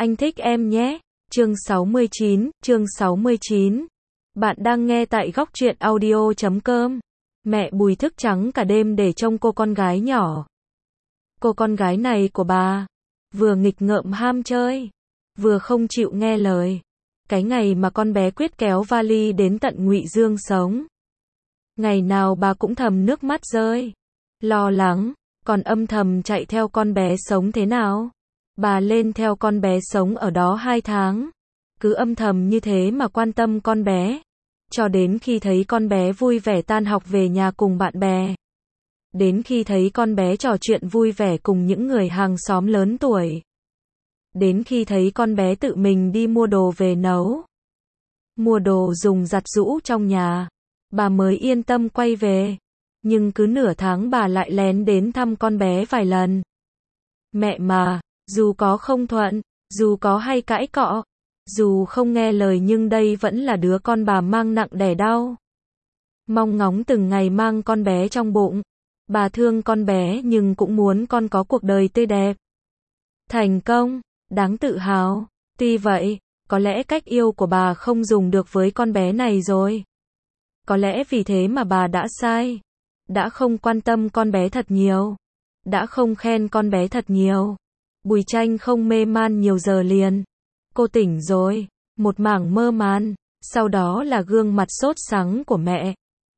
Anh thích em nhé. Chương 69. Bạn đang nghe tại góc truyện audio.com. Mẹ Bùi thức trắng cả đêm để trông cô con gái nhỏ. Cô con gái này của bà, vừa nghịch ngợm ham chơi, vừa không chịu nghe lời. Cái ngày mà con bé quyết kéo vali đến tận Ngụy Dương sống, ngày nào bà cũng thầm nước mắt rơi, lo lắng, còn âm thầm chạy theo con bé sống thế nào. Bà lên theo con bé sống ở đó 2 tháng, cứ âm thầm như thế mà quan tâm con bé, cho đến khi thấy con bé vui vẻ tan học về nhà cùng bạn bè. Đến khi thấy con bé trò chuyện vui vẻ cùng những người hàng xóm lớn tuổi. Đến khi thấy con bé tự mình đi mua đồ về nấu, mua đồ dùng giặt giũ trong nhà, bà mới yên tâm quay về. Nhưng cứ nửa tháng bà lại lén đến thăm con bé vài lần. Mẹ mà, dù có không thuận, dù có hay cãi cọ, dù không nghe lời nhưng đây vẫn là đứa con bà mang nặng đẻ đau. Mong ngóng từng ngày mang con bé trong bụng. Bà thương con bé nhưng cũng muốn con có cuộc đời tươi đẹp, thành công, đáng tự hào. Tuy vậy, có lẽ cách yêu của bà không dùng được với con bé này rồi. Có lẽ vì thế mà bà đã sai. Đã không quan tâm con bé thật nhiều. Đã không khen con bé thật nhiều. Bùi Tranh không mê man nhiều giờ liền. Cô tỉnh rồi, một mảng mơ man, sau đó là gương mặt sốt sắng của mẹ.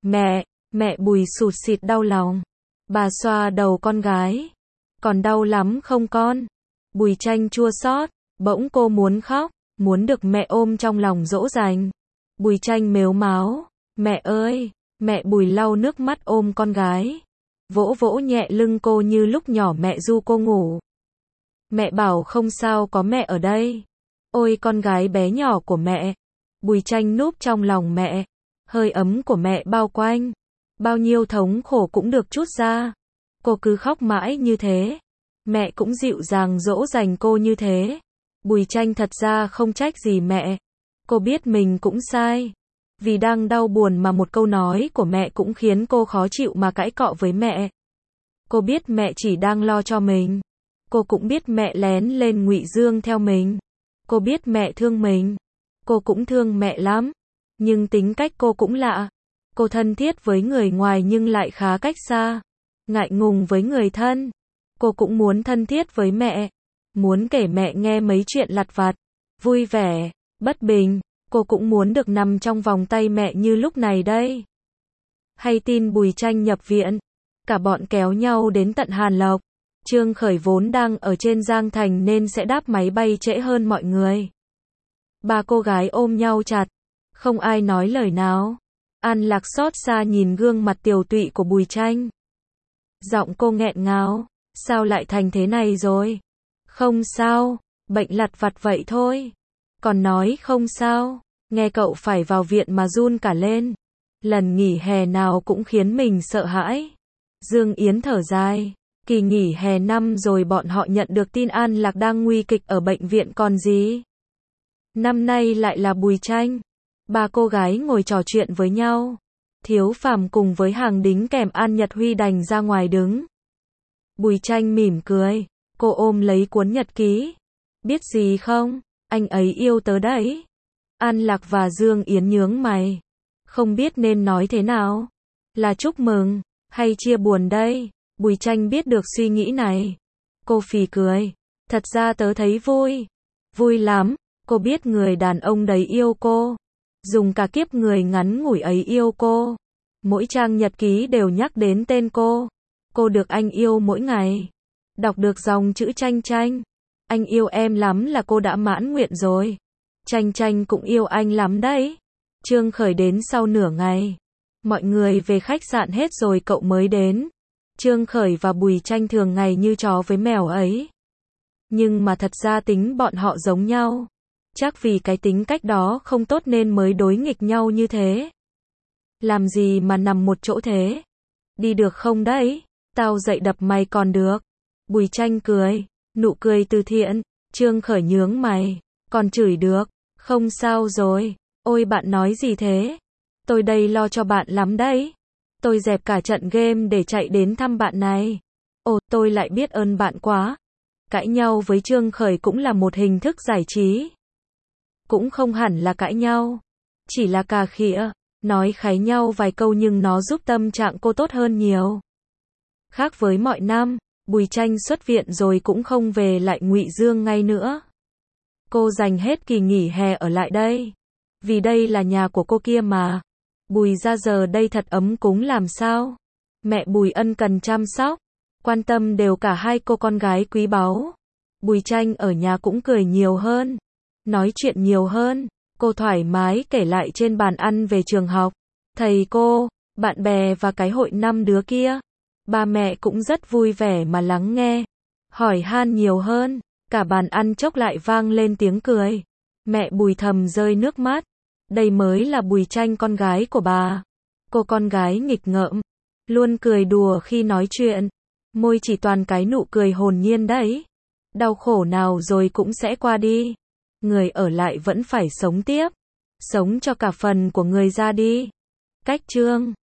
Mẹ Bùi sụt sịt đau lòng. Bà xoa đầu con gái. Còn đau lắm không con? Bùi Tranh chua xót, bỗng cô muốn khóc, muốn được mẹ ôm trong lòng dỗ dành. Bùi Tranh mếu máo, mẹ ơi, mẹ Bùi lau nước mắt ôm con gái. Vỗ vỗ nhẹ lưng cô như lúc nhỏ mẹ du cô ngủ. Mẹ bảo không sao có mẹ ở đây. Ôi con gái bé nhỏ của mẹ. Bùi Tranh núp trong lòng mẹ. Hơi ấm của mẹ bao quanh. Bao nhiêu thống khổ cũng được trút ra. Cô cứ khóc mãi như thế. Mẹ cũng dịu dàng dỗ dành cô như thế. Bùi Tranh thật ra không trách gì mẹ. Cô biết mình cũng sai. Vì đang đau buồn mà một câu nói của mẹ cũng khiến cô khó chịu mà cãi cọ với mẹ. Cô biết mẹ chỉ đang lo cho mình. Cô cũng biết mẹ lén lên Ngụy Dương theo mình. Cô biết mẹ thương mình. Cô cũng thương mẹ lắm. Nhưng tính cách cô cũng lạ. Cô thân thiết với người ngoài nhưng lại khá cách xa. Ngại ngùng với người thân. Cô cũng muốn thân thiết với mẹ. Muốn kể mẹ nghe mấy chuyện lặt vặt. Vui vẻ, bất bình. Cô cũng muốn được nằm trong vòng tay mẹ như lúc này đây. Hay tin Bùi Tranh nhập viện. Cả bọn kéo nhau đến tận Hàn Lộc. Trương Khởi vốn đang ở trên Giang Thành nên sẽ đáp máy bay trễ hơn mọi người. Ba cô gái ôm nhau chặt. Không ai nói lời nào. An Lạc xót xa nhìn gương mặt tiều tụy của Bùi Tranh. Giọng cô nghẹn ngào. Sao lại thành thế này rồi? Không sao, bệnh lặt vặt vậy thôi. Còn nói không sao, nghe cậu phải vào viện mà run cả lên. Lần nghỉ hè nào cũng khiến mình sợ hãi. Dương Yến thở dài. Kỳ nghỉ hè năm rồi bọn họ nhận được tin An Lạc đang nguy kịch ở bệnh viện còn gì. Năm nay lại là Bùi Tranh. Ba cô gái ngồi trò chuyện với nhau. Thiếu Phàm cùng với hàng đính kèm An Nhật Huy đành ra ngoài đứng. Bùi Tranh mỉm cười. Cô ôm lấy cuốn nhật ký. Biết gì không? Anh ấy yêu tớ đấy. An Lạc và Dương Yến nhướng mày. Không biết nên nói thế nào. Là chúc mừng, hay chia buồn đây? Bùi Tranh biết được suy nghĩ này. Cô phì cười. Thật ra tớ thấy vui. Vui lắm. Cô biết người đàn ông đấy yêu cô. Dùng cả kiếp người ngắn ngủi ấy yêu cô. Mỗi trang nhật ký đều nhắc đến tên cô. Cô được anh yêu mỗi ngày. Đọc được dòng chữ Tranh Tranh. Anh yêu em lắm là cô đã mãn nguyện rồi. Tranh Tranh cũng yêu anh lắm đấy. Trương Khởi đến sau nửa ngày. Mọi người về khách sạn hết rồi cậu mới đến. Trương Khởi và Bùi Tranh thường ngày như chó với mèo ấy. Nhưng mà thật ra tính bọn họ giống nhau. Chắc vì cái tính cách đó không tốt nên mới đối nghịch nhau như thế. Làm gì mà nằm một chỗ thế? Đi được không đấy? Tao dậy đập mày còn được. Bùi Tranh cười. Nụ cười từ thiện. Trương Khởi nhướng mày. Còn chửi được. Không sao rồi. Ôi bạn nói gì thế? Tôi đây lo cho bạn lắm đấy. Tôi dẹp cả trận game để chạy đến thăm bạn này. Ồ, tôi lại biết ơn bạn quá. Cãi nhau với Trương Khởi cũng là một hình thức giải trí. Cũng không hẳn là cãi nhau, chỉ là cà khịa, nói kháy nhau vài câu nhưng nó giúp tâm trạng cô tốt hơn nhiều. Khác với mọi năm, Bùi Tranh xuất viện rồi cũng không về lại Ngụy Dương ngay nữa. Cô dành hết kỳ nghỉ hè ở lại đây. Vì đây là nhà của cô kia mà. Bùi ra giờ đây thật ấm cúng làm sao. Mẹ Bùi ân cần chăm sóc, quan tâm đều cả hai cô con gái quý báu. Bùi Tranh ở nhà cũng cười nhiều hơn, nói chuyện nhiều hơn. Cô thoải mái kể lại trên bàn ăn về trường học, thầy cô, bạn bè và cái hội năm đứa kia. Ba mẹ cũng rất vui vẻ mà lắng nghe, hỏi han nhiều hơn. Cả bàn ăn chốc lại vang lên tiếng cười. Mẹ Bùi thầm rơi nước mắt. Đây mới là Bùi Tranh con gái của bà. Cô con gái nghịch ngợm, luôn cười đùa khi nói chuyện. Môi chỉ toàn cái nụ cười hồn nhiên đấy. Đau khổ nào rồi cũng sẽ qua đi. Người ở lại vẫn phải sống tiếp. Sống cho cả phần của người ra đi. Cách chương